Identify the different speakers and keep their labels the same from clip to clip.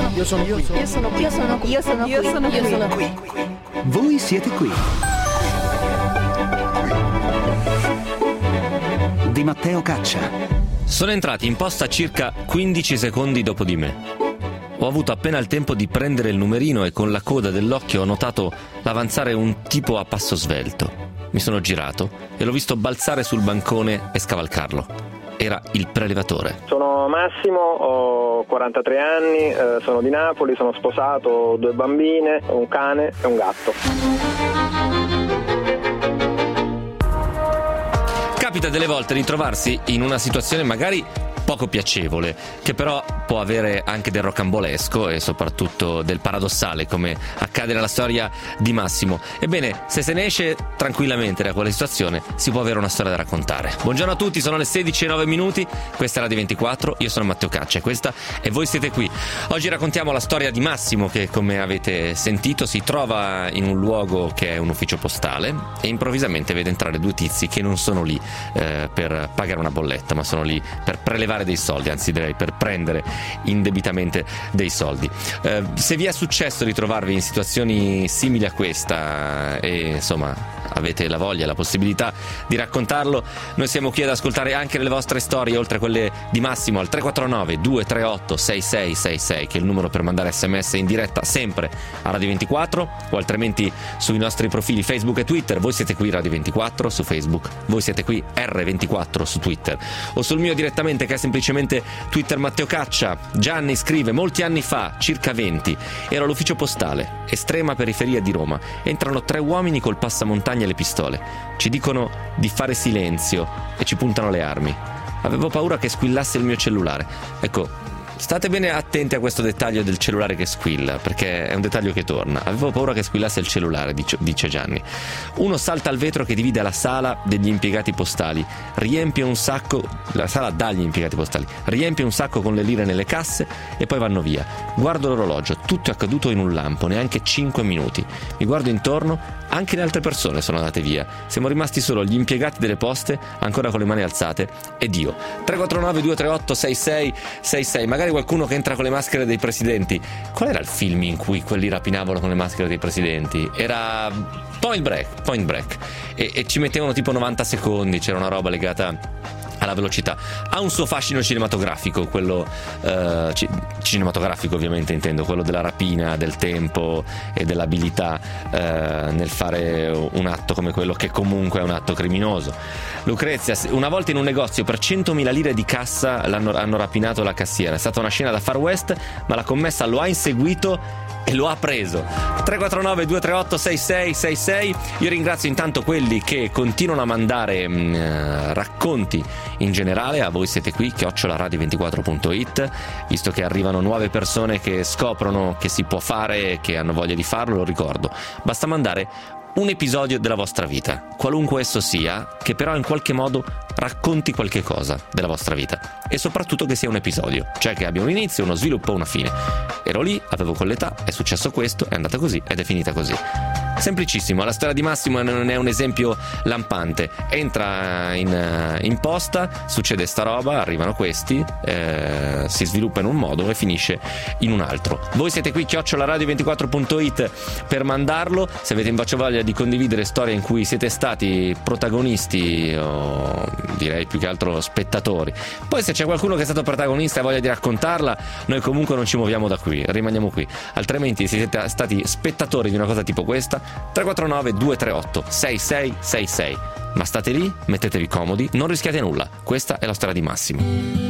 Speaker 1: Io sono qui.
Speaker 2: Io sono qui. Io sono qui. Io sono qui. Io sono qui.
Speaker 3: Voi siete qui. Di Matteo Caccia.
Speaker 4: Sono entrati in posta circa 15 secondi dopo di me. Ho avuto appena il tempo di prendere il numerino e con la coda dell'occhio ho notato l'avanzare un tipo a passo svelto. Mi sono girato e l'ho visto balzare sul bancone e scavalcarlo. Era il prelevatore.
Speaker 5: Sono Massimo, ho 43 anni, sono di Napoli, sono sposato, ho 2 bambine, un cane e un gatto.
Speaker 4: Capita delle volte di trovarsi in una situazione magari poco piacevole, che però può avere anche del rocambolesco e soprattutto del paradossale, come accade nella storia di Massimo. Ebbene, se se ne esce tranquillamente da quella situazione, si può avere una storia da raccontare. Buongiorno a tutti, sono le 16:09, questa è Radio 24, io sono Matteo Caccia e questa è Voi siete qui. Oggi raccontiamo la storia di Massimo che, come avete sentito, si trova in un luogo che è un ufficio postale e improvvisamente vede entrare 2 tizi che non sono lì per pagare una bolletta, ma sono lì per prelevare dei soldi, anzi direi per prendere indebitamente dei soldi. Se vi è successo di trovarvi in situazioni simili a questa e insomma avete la voglia e la possibilità di raccontarlo, noi siamo qui ad ascoltare anche le vostre storie, oltre a quelle di Massimo, al 349 238 6666, che è il numero per mandare sms in diretta sempre a Radio 24, o altrimenti sui nostri profili Facebook e Twitter. Voi siete qui Radio 24 su Facebook, voi siete qui R24 su Twitter, o sul mio direttamente, che è semplicemente Twitter Matteo Caccia. Gianni scrive: molti anni fa, circa 20, ero all'ufficio postale, estrema periferia di Roma. Entrano 3 uomini col passamontagna e le pistole. Ci dicono di fare silenzio e ci puntano le armi. Avevo paura che squillasse il mio cellulare. Ecco, state bene attenti a questo dettaglio del cellulare che squilla, perché è un dettaglio che torna. Avevo paura che squillasse il cellulare, dice Gianni. Uno salta al vetro che divide la sala degli impiegati postali, riempie un sacco, la sala dagli impiegati postali, riempie un sacco con le lire nelle casse e poi vanno via. Guardo l'orologio, tutto è accaduto in un lampo, neanche 5 minuti. Mi guardo intorno, anche le altre persone sono andate via. Siamo rimasti solo gli impiegati delle poste, ancora con le mani alzate, ed io. 349 238 6666. Magari qualcuno che entra con le maschere dei presidenti. Qual era il film in cui quelli rapinavano con le maschere dei presidenti? Era Point Break. E ci mettevano tipo 90 secondi, c'era una roba legata alla velocità. Ha un suo fascino cinematografico, quello cinematografico ovviamente intendo, quello della rapina, del tempo e dell'abilità nel fare un atto come quello, che comunque è un atto criminoso. Lucrezia: una volta in un negozio per 100.000 lire di cassa hanno rapinato la cassiera. È stata una scena da Far West, ma la commessa lo ha inseguito e lo ha preso. 349 238 6666. Io ringrazio intanto quelli che continuano a mandare racconti in generale a Voi siete qui @radio24.it, visto che arrivano nuove persone che scoprono che si può fare e che hanno voglia di farlo. Lo ricordo, basta mandare un episodio della vostra vita, qualunque esso sia, che però in qualche modo racconti qualche cosa della vostra vita, e soprattutto che sia un episodio, cioè che abbia un inizio, uno sviluppo, una fine. Ero lì, avevo quell'età, è successo questo, è andata così ed è finita così. Semplicissimo. La storia di Massimo non è un esempio lampante. Entra in posta, succede sta roba, arrivano questi, si sviluppa in un modo e finisce in un altro. Voi siete qui @radio24.it per mandarlo, se avete invece voglia di condividere storie in cui siete stati protagonisti, o direi più che altro spettatori. Poi se c'è qualcuno che è stato protagonista e ha voglia di raccontarla, noi comunque non ci muoviamo da qui, rimaniamo qui. Altrimenti, se siete stati spettatori di una cosa tipo questa, 349 238 6666. Ma state lì, mettetevi comodi, non rischiate nulla. Questa è la storia di Massimo.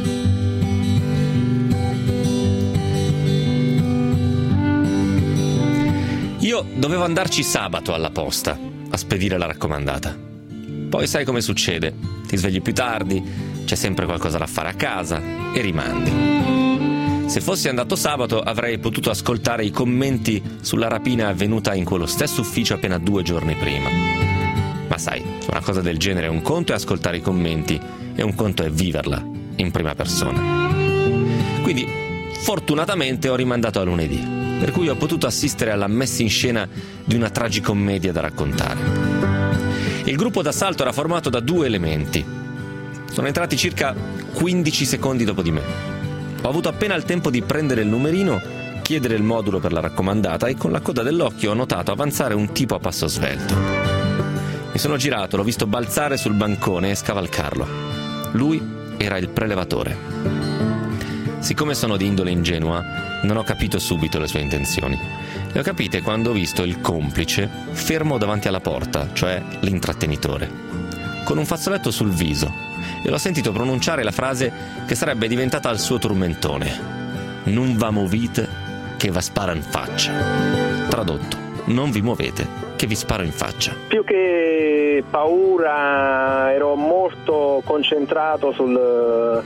Speaker 4: Io dovevo andarci sabato alla posta a spedire la raccomandata. Poi sai come succede, ti svegli più tardi, c'è sempre qualcosa da fare a casa e rimandi. Se fossi andato sabato avrei potuto ascoltare i commenti sulla rapina avvenuta in quello stesso ufficio appena 2 giorni prima. Ma sai, una cosa del genere, un conto è ascoltare i commenti e un conto è viverla in prima persona. Quindi fortunatamente ho rimandato a lunedì, per cui ho potuto assistere alla messa in scena di una tragicommedia da raccontare. Il gruppo d'assalto era formato da 2 elementi. Sono entrati circa 15 secondi dopo di me. Ho avuto appena il tempo di prendere il numerino chiedere il modulo per la raccomandata e con la coda dell'occhio ho notato avanzare un tipo a passo svelto. Mi sono girato, l'ho visto balzare sul bancone e scavalcarlo. Lui era il prelevatore. Siccome sono di indole ingenua, non ho capito subito le sue intenzioni. Le ho capite quando ho visto il complice fermo davanti alla porta, cioè l'intrattenitore, con un fazzoletto sul viso, e l'ho sentito pronunciare la frase che sarebbe diventata il suo tormentone: «Non va movite che va spara in faccia». Tradotto: non vi muovete che vi sparo in faccia.
Speaker 5: Più che paura ero molto concentrato sul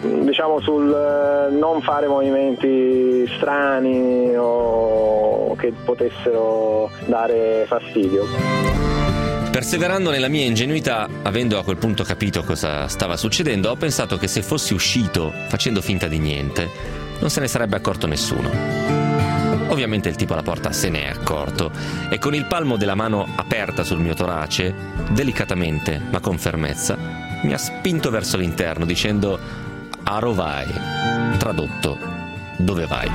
Speaker 5: non fare movimenti strani o che potessero dare fastidio.
Speaker 4: Perseverando nella mia ingenuità, avendo a quel punto capito cosa stava succedendo, ho pensato che se fossi uscito facendo finta di niente, non se ne sarebbe accorto nessuno. Ovviamente il tipo alla porta se ne è accorto e con il palmo della mano aperta sul mio torace, delicatamente ma con fermezza, mi ha spinto verso l'interno dicendo «Aro vai», tradotto «Dove vai?».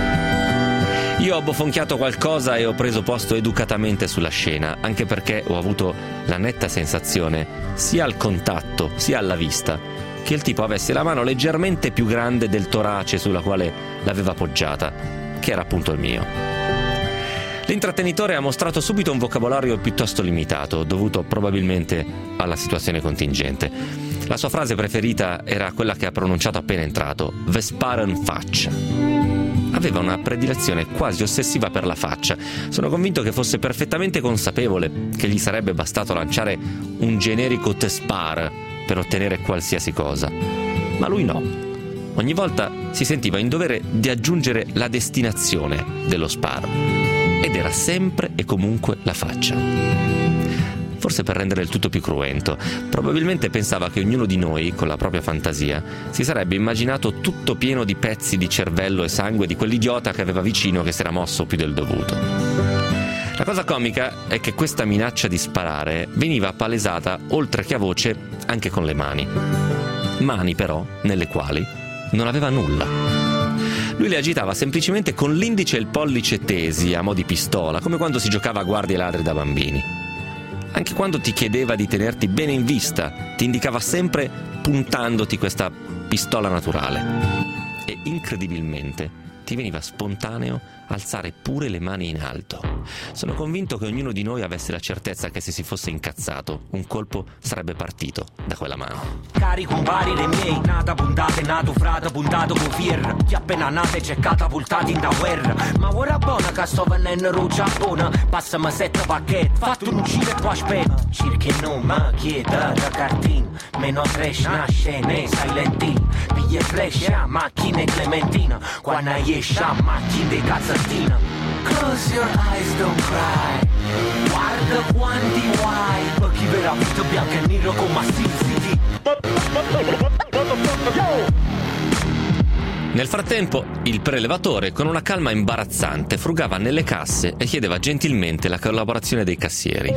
Speaker 4: Io ho bofonchiato qualcosa e ho preso posto educatamente sulla scena, anche perché ho avuto la netta sensazione, sia al contatto sia alla vista, che il tipo avesse la mano leggermente più grande del torace sulla quale l'aveva appoggiata, che era appunto il mio. L'intrattenitore ha mostrato subito un vocabolario piuttosto limitato, dovuto probabilmente alla situazione contingente. La sua frase preferita era quella che ha pronunciato appena entrato: «Ve sparo in faccia». Aveva una predilezione quasi ossessiva per la faccia. Sono convinto che fosse perfettamente consapevole che gli sarebbe bastato lanciare un generico te spar per ottenere qualsiasi cosa. Ma lui no. Ogni volta si sentiva in dovere di aggiungere la destinazione dello sparo. Ed era sempre e comunque la faccia. Forse per rendere il tutto più cruento. Probabilmente pensava che ognuno di noi, con la propria fantasia, si sarebbe immaginato tutto pieno di pezzi di cervello e sangue di quell'idiota che aveva vicino che si era mosso più del dovuto. La cosa comica è che questa minaccia di sparare veniva palesata, oltre che a voce, anche con le mani. Mani però nelle quali non aveva nulla. Lui le agitava semplicemente con l'indice e il pollice tesi a mo' di pistola, come quando si giocava a guardie e ladri da bambini. Anche quando ti chiedeva di tenerti bene in vista, ti indicava sempre puntandoti questa pistola naturale. E incredibilmente ti veniva spontaneo alzare pure le mani in alto. Sono convinto che ognuno di noi avesse la certezza che se si fosse incazzato, un colpo sarebbe partito da quella mano.
Speaker 1: Cari compari dei miei, nata puntate, nato frate, puntato con fier. Chi appena nate c'è catapultati in da guerra. Ma ora buona che sto venendo ruccia buona. Passami 7 pacchetti, fatto un uscire e poi aspetta. Cirche non ma chieda da cartin. Meno trash nasce nei Silent Hill. Piglie flash a macchine Clementina. Quando esce a macchine di cazzatina. Close your eyes, don't cry. Guarda quanti guai. Per chi verrà vita bianca e nero con massicci.
Speaker 4: Nel frattempo, il prelevatore, con una calma imbarazzante, frugava nelle casse e chiedeva gentilmente la collaborazione dei cassieri.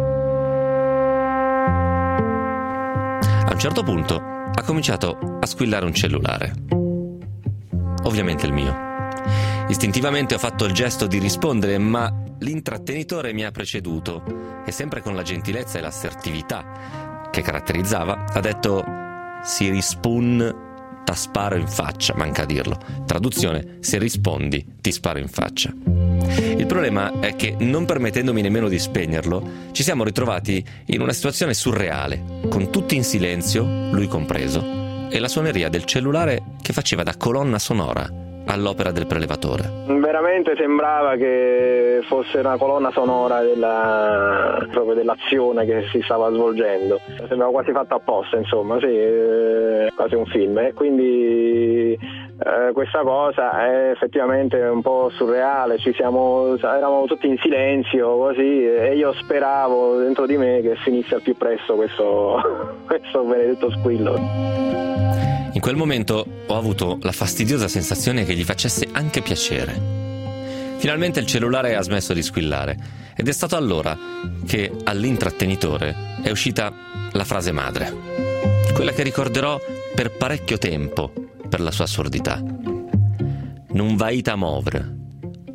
Speaker 4: A un certo punto ha cominciato a squillare un cellulare. Ovviamente il mio. Istintivamente ho fatto il gesto di rispondere, ma l'intrattenitore mi ha preceduto e sempre con la gentilezza e l'assertività che caratterizzava ha detto «Si rispun, ta sparo in faccia», manca a dirlo. Traduzione: se rispondi ti sparo in faccia. Il problema è che, non permettendomi nemmeno di spegnerlo, ci siamo ritrovati in una situazione surreale, con tutti in silenzio, lui compreso, e la suoneria del cellulare che faceva da colonna sonora all'opera del prelevatore.
Speaker 5: Veramente sembrava che fosse una colonna sonora proprio dell'azione che si stava svolgendo. Sembrava quasi fatto apposta, insomma, sì, quasi un film. E quindi questa cosa è effettivamente un po' surreale. Eravamo tutti in silenzio così, e io speravo dentro di me che finisse al più presto questo benedetto squillo.
Speaker 4: In quel momento ho avuto la fastidiosa sensazione che gli facesse anche piacere. Finalmente il cellulare ha smesso di squillare ed è stato allora che all'intrattenitore è uscita la frase madre, quella che ricorderò per parecchio tempo per la sua assurdità. Non vai a muovere,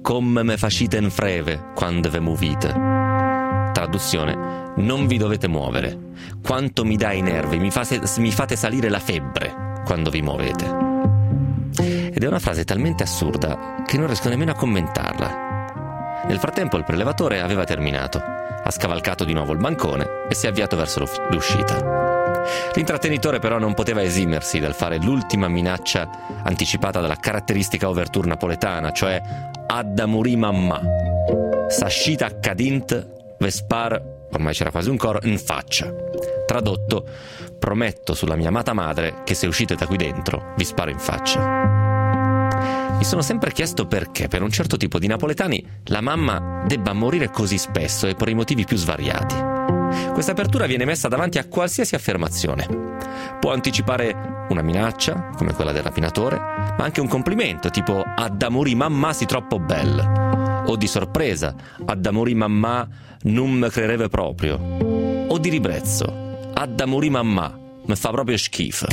Speaker 4: come me facite in freve quando ve muovite. Traduzione: non vi dovete muovere. Quanto mi dà i nervi, mi fate salire la febbre quando vi muovete. Ed è una frase talmente assurda che non riesco nemmeno a commentarla. Nel frattempo il prelevatore aveva terminato, ha scavalcato di nuovo il bancone e si è avviato verso l'uscita. L'intrattenitore però non poteva esimersi dal fare l'ultima minaccia anticipata dalla caratteristica overture napoletana, cioè adda muri mamma, sascita accadint vespar, ormai c'era quasi un coro, in faccia. Tradotto: prometto sulla mia amata madre che se uscite da qui dentro vi sparo in faccia. Mi sono sempre chiesto perché per un certo tipo di napoletani la mamma debba morire così spesso e per i motivi più svariati. Questa apertura viene messa davanti a qualsiasi affermazione. Può anticipare una minaccia, come quella del rapinatore, ma anche un complimento, tipo adda morì mamma si troppo belle, o di sorpresa, adda morì mamma non me credeve proprio, o di ribrezzo, adda morì mamma me fa proprio schifo.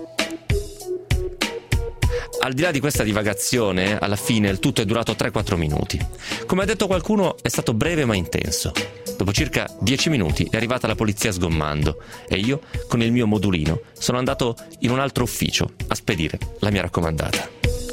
Speaker 4: Al di là di questa divagazione, alla fine il tutto è durato 3-4 minuti. Come ha detto qualcuno, è stato breve ma intenso. Dopo circa 10 minuti è arrivata la polizia sgommando e io, con il mio modulino, sono andato in un altro ufficio a spedire la mia raccomandata.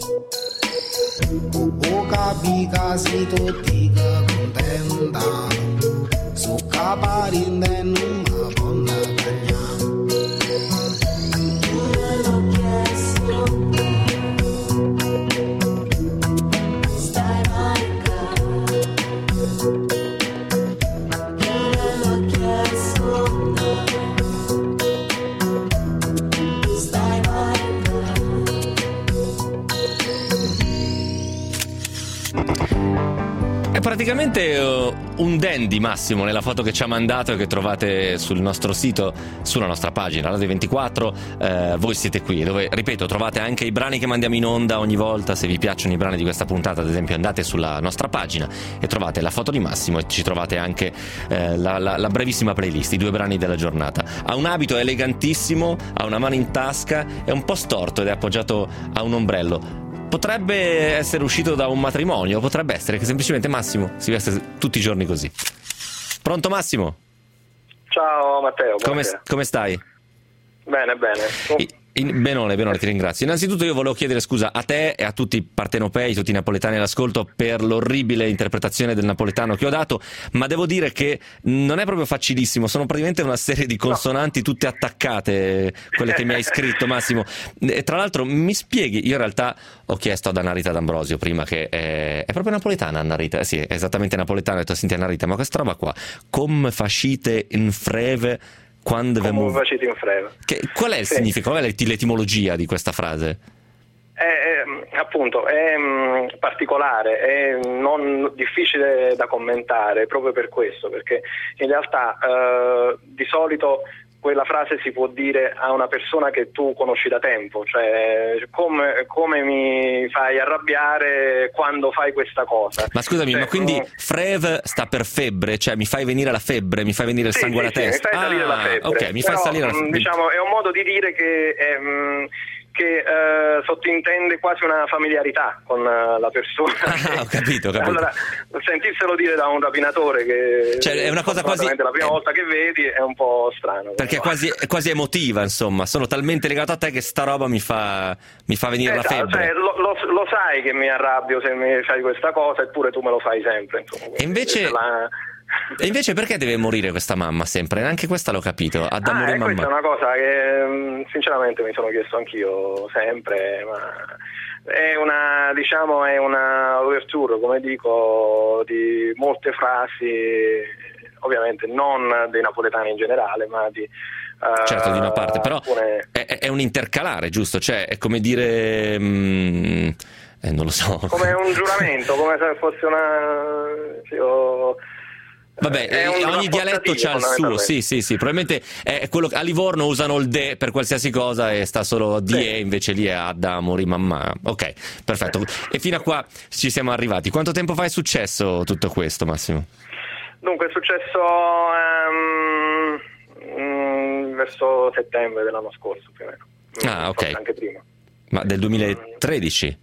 Speaker 4: Praticamente un dandy Massimo nella foto che ci ha mandato e che trovate sul nostro sito, sulla nostra pagina Radio 24. Voi siete qui, dove, ripeto, trovate anche i brani che mandiamo in onda ogni volta. Se vi piacciono i brani di questa puntata, ad esempio, andate sulla nostra pagina e trovate la foto di Massimo e ci trovate anche la brevissima playlist, i 2 brani della giornata. Ha un abito elegantissimo, ha una mano in tasca, è un po' storto ed è appoggiato a un ombrello. Potrebbe essere uscito da un matrimonio, potrebbe essere che semplicemente Massimo si veste tutti i giorni così. Pronto Massimo?
Speaker 5: Ciao Matteo.
Speaker 4: Come stai?
Speaker 5: Bene.
Speaker 4: Benone, ti ringrazio. Innanzitutto io volevo chiedere scusa a te e a tutti i partenopei, tutti i napoletani all'ascolto per l'orribile interpretazione del napoletano che ho dato, ma devo dire che non è proprio facilissimo, sono praticamente una serie di consonanti tutte attaccate, quelle che mi hai scritto Massimo. E tra l'altro mi spieghi, io in realtà ho chiesto ad Annarita D'Ambrosio prima, che è proprio napoletana Annarita, sì, è esattamente napoletana, ho detto senti Annarita, ma questa roba qua, come facite in freve quando
Speaker 5: come facete in freve.
Speaker 4: Qual è il significato, qual è l'etimologia di questa frase?
Speaker 5: Appunto, è particolare, è non difficile da commentare proprio per questo, perché in realtà di solito quella frase si può dire a una persona che tu conosci da tempo, cioè come mi fai arrabbiare quando fai questa cosa.
Speaker 4: Ma scusami, ma quindi frev sta per febbre, cioè mi fai venire la febbre, mi fai venire il sangue alla testa.
Speaker 5: Mi fai salire la febbre.
Speaker 4: Ok, mi fai salire la febbre.
Speaker 5: Diciamo, è un modo di dire che sottintende quasi una familiarità con la persona.
Speaker 4: Ho capito.
Speaker 5: Allora, sentirselo dire da un rapinatore che
Speaker 4: è una cosa quasi
Speaker 5: la prima volta che vedi è un po' strano.
Speaker 4: Perché è quasi emotiva, insomma, sono talmente legato a te che sta roba mi fa venire la febbre.
Speaker 5: Cioè, lo sai che mi arrabbio se mi fai questa cosa, eppure tu me lo fai sempre, insomma.
Speaker 4: E invece perché deve morire questa mamma sempre? Anche questa l'ho capito.
Speaker 5: Questa è una cosa che sinceramente mi sono chiesto anch'io sempre, ma è una overture, come dico, di molte frasi, ovviamente non dei napoletani in generale, ma di
Speaker 4: certo, di una parte, però è un intercalare, giusto? Cioè è come dire non lo so, come
Speaker 5: un giuramento, come se fosse
Speaker 4: vabbè, ogni dialetto c'ha il suo, sì, probabilmente è quello a Livorno usano il de per qualsiasi cosa e sta solo die, invece lì è adda mori mamma. Ok, perfetto. E fino a qua ci siamo arrivati. Quanto tempo fa è successo tutto questo, Massimo?
Speaker 5: Dunque è successo verso settembre dell'anno scorso più o meno.
Speaker 4: Ok.
Speaker 5: Anche prima.
Speaker 4: Ma del 2013?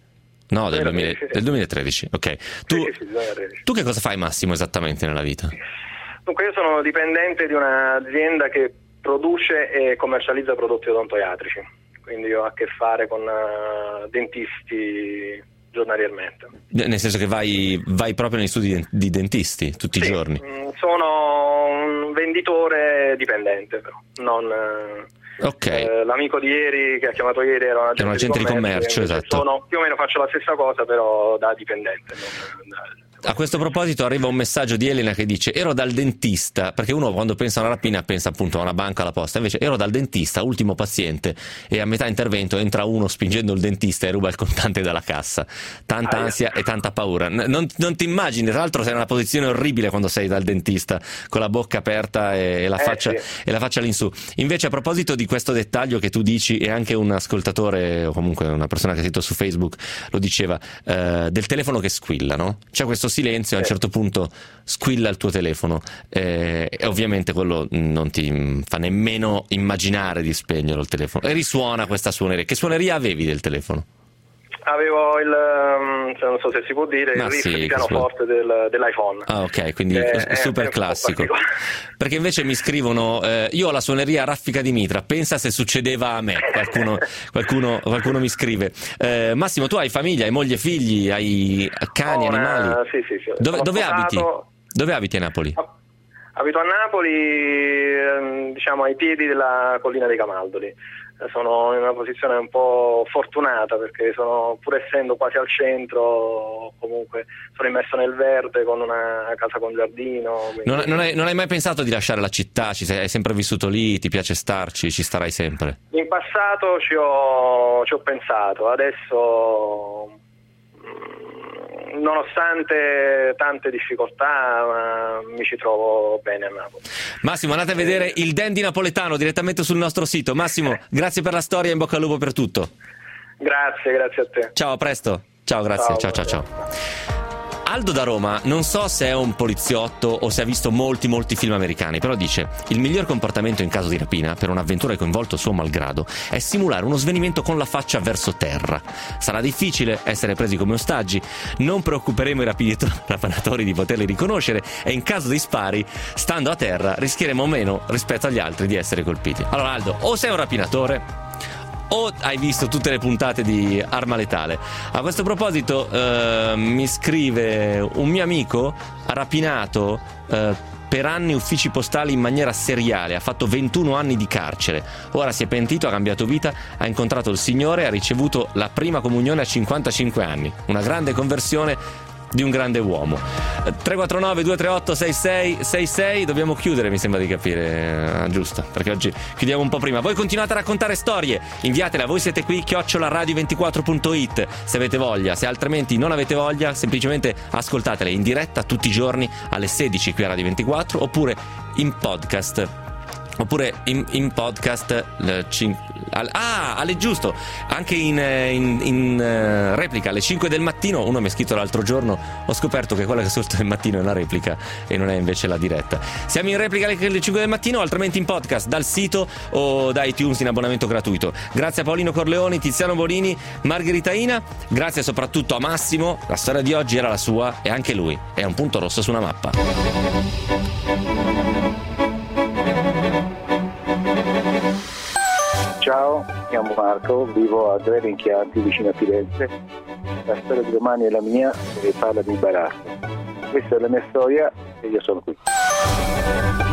Speaker 4: No, del 2013, ok. Tu che cosa fai, Massimo, esattamente nella vita?
Speaker 5: Dunque, io sono dipendente di un'azienda che produce e commercializza prodotti odontoiatrici, quindi io ho a che fare con dentisti giornaliерmente.
Speaker 4: Nel senso che vai proprio negli studi di dentisti tutti i giorni?
Speaker 5: Sono un venditore dipendente, però non...
Speaker 4: Ok.
Speaker 5: L'amico di ieri che ha chiamato ieri era un agente di commercio, esatto. Più o meno faccio la stessa cosa, però da dipendente.
Speaker 4: A questo proposito arriva un messaggio di Elena che dice: ero dal dentista, perché uno quando pensa a una rapina pensa appunto a una banca, alla posta, invece ero dal dentista, ultimo paziente, e a metà intervento entra uno spingendo il dentista e ruba il contante dalla cassa. Tanta ansia e tanta paura. Non ti immagini, tra l'altro sei in una posizione orribile quando sei dal dentista, con la bocca aperta e la faccia all'insù. Invece, a proposito di questo dettaglio che tu dici, e anche un ascoltatore o comunque una persona che ha scritto su Facebook lo diceva, del telefono che squilla, no? C'è questo silenzio, a un certo punto squilla il tuo telefono, e ovviamente quello non ti fa nemmeno immaginare di spegnerlo il telefono, e risuona questa suoneria. Che suoneria avevi del telefono?
Speaker 5: Avevo non so se si può dire, il riff di pianoforte dell'iPhone.
Speaker 4: Ah, ok, quindi è super classico. Perché invece mi scrivono, io ho la suoneria raffica di mitra, pensa se succedeva a me. Qualcuno mi scrive. Massimo, tu hai famiglia, hai moglie, figli, hai cani, animali?
Speaker 5: Sì.
Speaker 4: Dove abiti? Dove abiti a Napoli?
Speaker 5: Abito a Napoli, diciamo ai piedi della collina dei Camaldoli. Sono in una posizione un po' fortunata, perché pur essendo quasi al centro, comunque sono immerso nel verde, con una casa con giardino. Quindi...
Speaker 4: Non hai mai pensato di lasciare la città? Hai sempre vissuto lì, ti piace starci, ci starai sempre?
Speaker 5: In passato ci ho pensato, adesso nonostante tante difficoltà mi ci trovo bene a Napoli.
Speaker 4: Massimo, andate a vedere il dandy napoletano direttamente sul nostro sito. Massimo, grazie per la storia e in bocca al lupo per tutto.
Speaker 5: Grazie a te.
Speaker 4: Ciao, a presto. Ciao, grazie. Ciao. Aldo da Roma, non so se è un poliziotto o se ha visto molti film americani, però dice: il miglior comportamento in caso di rapina per un'avventura che coinvolto suo malgrado è simulare uno svenimento con la faccia verso terra. Sarà difficile essere presi come ostaggi, non preoccuperemo i rapinatori di poterli riconoscere, e in caso di spari, stando a terra, rischieremo meno rispetto agli altri di essere colpiti. Allora Aldo, o sei un rapinatore o hai visto tutte le puntate di Arma Letale. A questo proposito mi scrive un mio amico: ha rapinato per anni uffici postali in maniera seriale, ha fatto 21 anni di carcere, ora si è pentito, ha cambiato vita, ha incontrato il Signore e ha ricevuto la prima comunione a 55 anni, una grande conversione di un grande uomo. 349 238 6666. Dobbiamo chiudere, mi sembra di capire, giusto, perché oggi chiudiamo un po' prima. Voi continuate a raccontare storie, inviatela, voi siete qui @radio24.it se avete voglia, se altrimenti non avete voglia semplicemente ascoltatele in diretta tutti i giorni alle 16 qui a Radio 24, oppure in podcast alle giusto, anche in replica alle 5 del mattino. Uno mi ha scritto l'altro giorno: ho scoperto che quella che ascolto del mattino è una replica e non è invece la diretta. Siamo in replica alle 5 del mattino, altrimenti in podcast dal sito o da iTunes in abbonamento gratuito. Grazie a Paolino Corleoni, Tiziano Bonini, Margherita Ina, grazie soprattutto a Massimo. La storia di oggi era la sua e anche lui è un punto rosso su una mappa.
Speaker 6: Ciao, mi chiamo Marco, vivo a Tre Rinchiati, vicino a Firenze. La storia di domani è la mia e parla di imbarazzo. Questa è la mia storia e io sono qui.